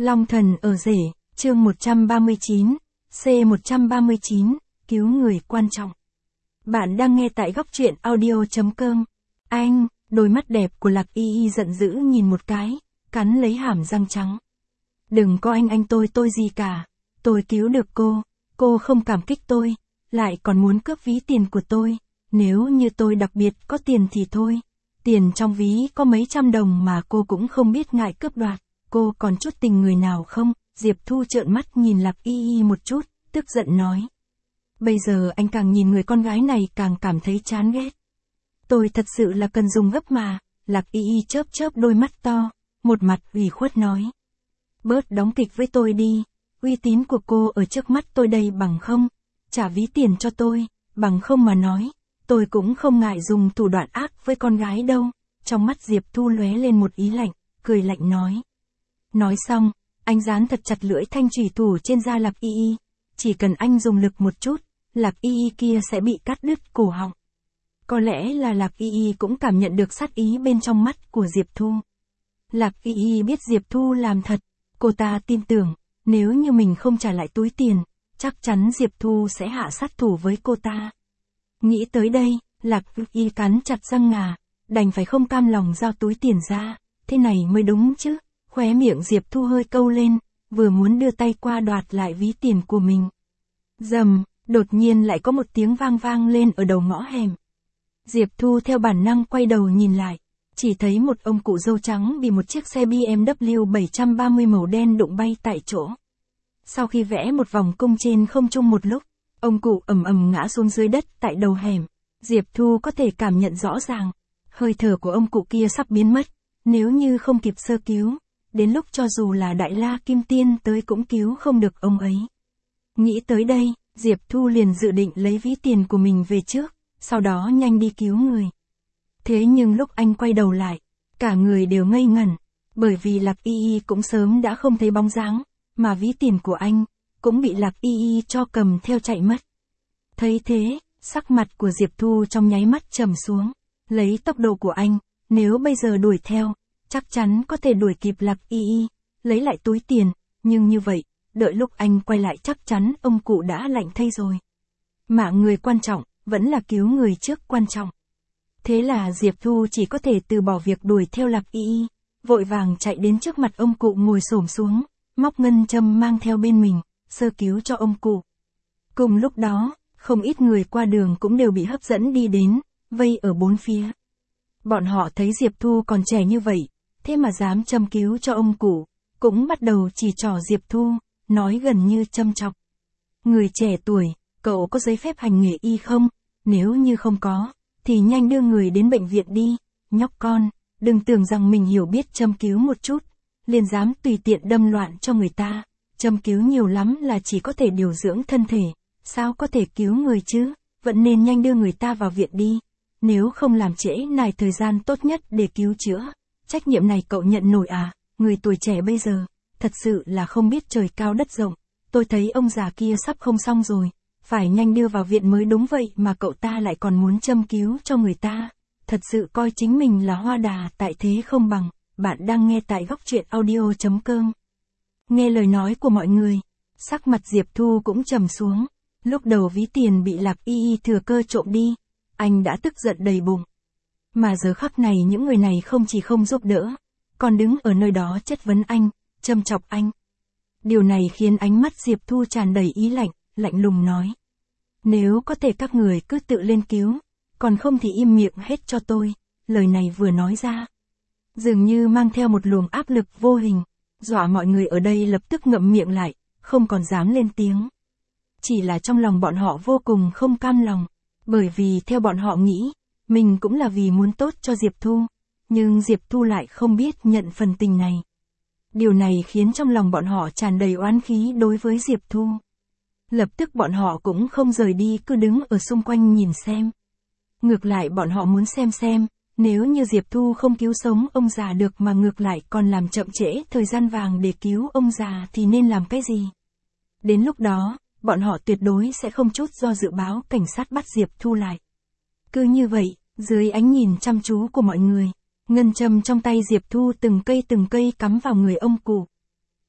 Long thần ở rể, chương 139, C139, cứu người quan trọng. Bạn đang nghe tại góc truyện audio.com. Anh, đôi mắt đẹp của Lạc Y Y giận dữ nhìn một cái, cắn lấy hàm răng trắng. Đừng có anh tôi gì cả. Tôi cứu được cô không cảm kích tôi, lại còn muốn cướp ví tiền của tôi. Nếu như tôi đặc biệt có tiền thì thôi. Tiền trong ví có mấy trăm đồng mà cô cũng không biết ngại cướp đoạt. Cô còn chút tình người nào không? Diệp Thu trợn mắt nhìn Lạc Y Y một chút, tức giận nói. Bây giờ anh càng nhìn người con gái này càng cảm thấy chán ghét. Tôi thật sự là cần dùng gấp mà. Lạc Y Y chớp đôi mắt to, một mặt ủy khuất nói. Bớt đóng kịch với tôi đi, uy tín của cô ở trước mắt tôi đây bằng không, trả ví tiền cho tôi, bằng không mà nói, tôi cũng không ngại dùng thủ đoạn ác với con gái đâu. Trong mắt Diệp Thu lóe lên một ý lạnh, cười lạnh nói. Nói xong, anh dán thật chặt lưỡi thanh chủy thủ trên da Lạc Y Y, chỉ cần anh dùng lực một chút, Lạc Y Y kia sẽ bị cắt đứt cổ họng. Có lẽ là Lạc Y Y cũng cảm nhận được sát ý bên trong mắt của Diệp Thu. Lạc Y Y biết Diệp Thu làm thật, cô ta tin tưởng, nếu như mình không trả lại túi tiền, chắc chắn Diệp Thu sẽ hạ sát thủ với cô ta. Nghĩ tới đây, Lạc Y Y cắn chặt răng ngà, đành phải không cam lòng giao túi tiền ra, thế này mới đúng chứ. Khóe miệng Diệp Thu hơi câu lên, vừa muốn đưa tay qua đoạt lại ví tiền của mình. Rầm, đột nhiên lại có một tiếng vang lên ở đầu ngõ hẻm. Diệp Thu theo bản năng quay đầu nhìn lại, chỉ thấy một ông cụ râu trắng bị một chiếc xe BMW 730 màu đen đụng bay tại chỗ. Sau khi vẽ một vòng cung trên không trung một lúc, ông cụ ầm ngã xuống dưới đất tại đầu hẻm. Diệp Thu có thể cảm nhận rõ ràng, hơi thở của ông cụ kia sắp biến mất, nếu như không kịp sơ cứu, đến lúc cho dù là Đại La Kim Tiên tới cũng cứu không được ông ấy. Nghĩ tới đây, Diệp Thu liền dự định lấy ví tiền của mình về trước, sau đó nhanh đi cứu người. Thế nhưng lúc anh quay đầu lại, cả người đều ngây ngẩn, bởi vì Lạc Y Y cũng sớm đã không thấy bóng dáng, mà ví tiền của anh cũng bị Lạc Y Y cho cầm theo chạy mất. Thấy thế, sắc mặt của Diệp Thu trong nháy mắt trầm xuống, lấy tốc độ của anh, nếu bây giờ đuổi theo, chắc chắn có thể đuổi kịp Lạc Y Y, lấy lại túi tiền, nhưng như vậy, đợi lúc anh quay lại chắc chắn ông cụ đã lạnh thây rồi. Mạng người quan trọng, vẫn là cứu người trước quan trọng. Thế là Diệp Thu chỉ có thể từ bỏ việc đuổi theo Lạc Y Y, vội vàng chạy đến trước mặt ông cụ ngồi xổm xuống, móc ngân châm mang theo bên mình, sơ cứu cho ông cụ. Cùng lúc đó, không ít người qua đường cũng đều bị hấp dẫn đi đến, vây ở bốn phía. Bọn họ thấy Diệp Thu còn trẻ như vậy, thế mà dám châm cứu cho ông cụ, cũng bắt đầu chỉ trỏ Diệp Thu, nói gần như châm chọc. Người trẻ tuổi, cậu có giấy phép hành nghề y không? Nếu như không có, thì nhanh đưa người đến bệnh viện đi. Nhóc con, đừng tưởng rằng mình hiểu biết châm cứu một chút, liền dám tùy tiện đâm loạn cho người ta. Châm cứu nhiều lắm là chỉ có thể điều dưỡng thân thể, sao có thể cứu người chứ? Vẫn nên nhanh đưa người ta vào viện đi, nếu không làm trễ nải thời gian tốt nhất để cứu chữa. Trách nhiệm này cậu nhận nổi à? Người tuổi trẻ bây giờ, thật sự là không biết trời cao đất rộng. Tôi thấy ông già kia sắp không xong rồi, phải nhanh đưa vào viện mới đúng vậy mà cậu ta lại còn muốn châm cứu cho người ta. Thật sự coi chính mình là hoa đà tại thế không bằng. Bạn đang nghe tại góc truyện audio.com. Nghe lời nói của mọi người, sắc mặt Diệp Thu cũng trầm xuống. Lúc đầu ví tiền bị Lạc Y Y thừa cơ trộm đi, anh đã tức giận đầy bụng. Mà giờ khắc này những người này không chỉ không giúp đỡ, còn đứng ở nơi đó chất vấn anh, châm chọc anh. Điều này khiến ánh mắt Diệp Thu tràn đầy ý lạnh, lạnh lùng nói. Nếu có thể các người cứ tự lên cứu, còn không thì im miệng hết cho tôi. Lời này vừa nói ra, dường như mang theo một luồng áp lực vô hình, dọa mọi người ở đây lập tức ngậm miệng lại, không còn dám lên tiếng. Chỉ là trong lòng bọn họ vô cùng không cam lòng, bởi vì theo bọn họ nghĩ, mình cũng là vì muốn tốt cho Diệp Thu, nhưng Diệp Thu lại không biết nhận phần tình này. Điều này khiến trong lòng bọn họ tràn đầy oán khí đối với Diệp Thu. Lập tức bọn họ cũng không rời đi, cứ đứng ở xung quanh nhìn xem. Ngược lại bọn họ muốn xem, nếu như Diệp Thu không cứu sống ông già được mà ngược lại còn làm chậm trễ thời gian vàng để cứu ông già thì nên làm cái gì. Đến lúc đó, bọn họ tuyệt đối sẽ không chút do dự báo cảnh sát bắt Diệp Thu lại. Cứ như vậy, dưới ánh nhìn chăm chú của mọi người, ngân châm trong tay Diệp Thu từng cây cắm vào người ông cụ.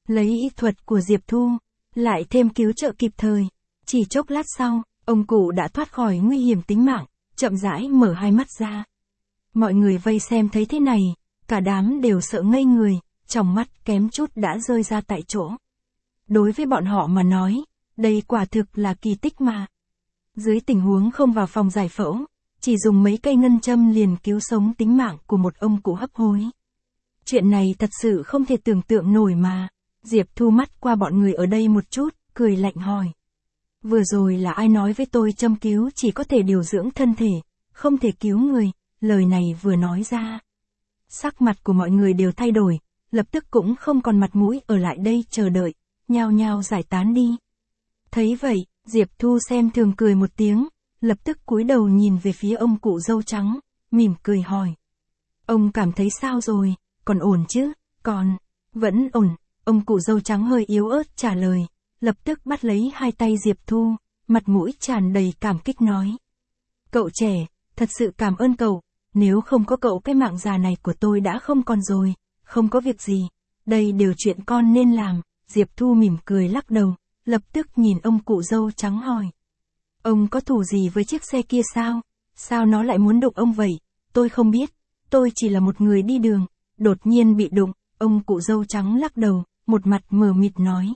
Lấy y thuật của Diệp Thu, lại thêm cứu trợ kịp thời. Chỉ chốc lát sau, ông cụ đã thoát khỏi nguy hiểm tính mạng, chậm rãi mở hai mắt ra. Mọi người vây xem thấy thế này, cả đám đều sợ ngây người, trong mắt kém chút đã rơi ra tại chỗ. Đối với bọn họ mà nói, đây quả thực là kỳ tích mà. Dưới tình huống không vào phòng giải phẫu, chỉ dùng mấy cây ngân châm liền cứu sống tính mạng của một ông cụ hấp hối. Chuyện này thật sự không thể tưởng tượng nổi mà. Diệp Thu mắt qua bọn người ở đây một chút, cười lạnh hỏi. Vừa rồi là ai nói với tôi châm cứu chỉ có thể điều dưỡng thân thể, không thể cứu người, lời này vừa nói ra. Sắc mặt của mọi người đều thay đổi, lập tức cũng không còn mặt mũi ở lại đây chờ đợi, nhao nhao giải tán đi. Thấy vậy, Diệp Thu xem thường cười một tiếng, lập tức cúi đầu nhìn về phía ông cụ râu trắng, mỉm cười hỏi. Ông cảm thấy sao rồi, còn ổn chứ, còn, vẫn ổn, ông cụ râu trắng hơi yếu ớt trả lời, lập tức bắt lấy hai tay Diệp Thu, mặt mũi tràn đầy cảm kích nói. Cậu trẻ, thật sự cảm ơn cậu, nếu không có cậu cái mạng già này của tôi đã không còn rồi, không có việc gì, đây đều chuyện con nên làm, Diệp Thu mỉm cười lắc đầu, lập tức nhìn ông cụ râu trắng hỏi. Ông có thù gì với chiếc xe kia sao? Sao nó lại muốn đụng ông vậy? Tôi không biết, tôi chỉ là một người đi đường, đột nhiên bị đụng, ông cụ râu trắng lắc đầu, một mặt mờ mịt nói.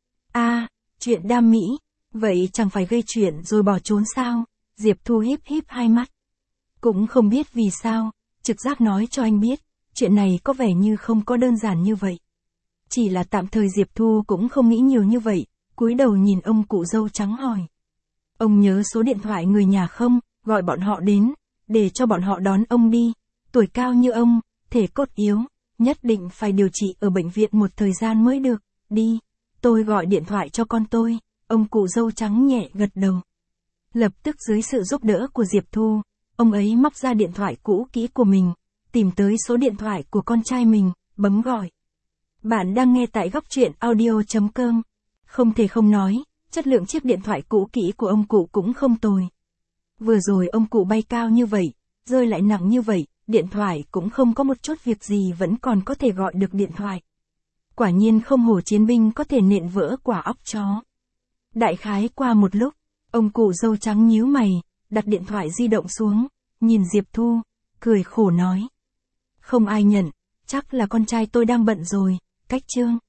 Chuyện đam mỹ, vậy chẳng phải gây chuyện rồi bỏ trốn sao? Diệp Thu híp híp hai mắt. Cũng không biết vì sao, trực giác nói cho anh biết, chuyện này có vẻ như không có đơn giản như vậy. Chỉ là tạm thời Diệp Thu cũng không nghĩ nhiều như vậy, cúi đầu nhìn ông cụ râu trắng hỏi. Ông nhớ số điện thoại người nhà không, gọi bọn họ đến, để cho bọn họ đón ông đi. Tuổi cao như ông, thể cốt yếu, nhất định phải điều trị ở bệnh viện một thời gian mới được, đi. Tôi gọi điện thoại cho con tôi, ông cụ râu trắng nhẹ gật đầu. Lập tức dưới sự giúp đỡ của Diệp Thu, ông ấy móc ra điện thoại cũ kỹ của mình, tìm tới số điện thoại của con trai mình, bấm gọi. Bạn đang nghe tại góc truyện audio.com. Không thể không nói, chất lượng chiếc điện thoại cũ kỹ của ông cụ cũng không tồi. Vừa rồi ông cụ bay cao như vậy, rơi lại nặng như vậy, điện thoại cũng không có một chút việc gì vẫn còn có thể gọi được điện thoại. Quả nhiên không hổ chiến binh có thể nện vỡ quả óc chó. Đại khái qua một lúc, ông cụ râu trắng nhíu mày, đặt điện thoại di động xuống, nhìn Diệp Thu, cười khổ nói. Không ai nhận, chắc là con trai tôi đang bận rồi, cách chương.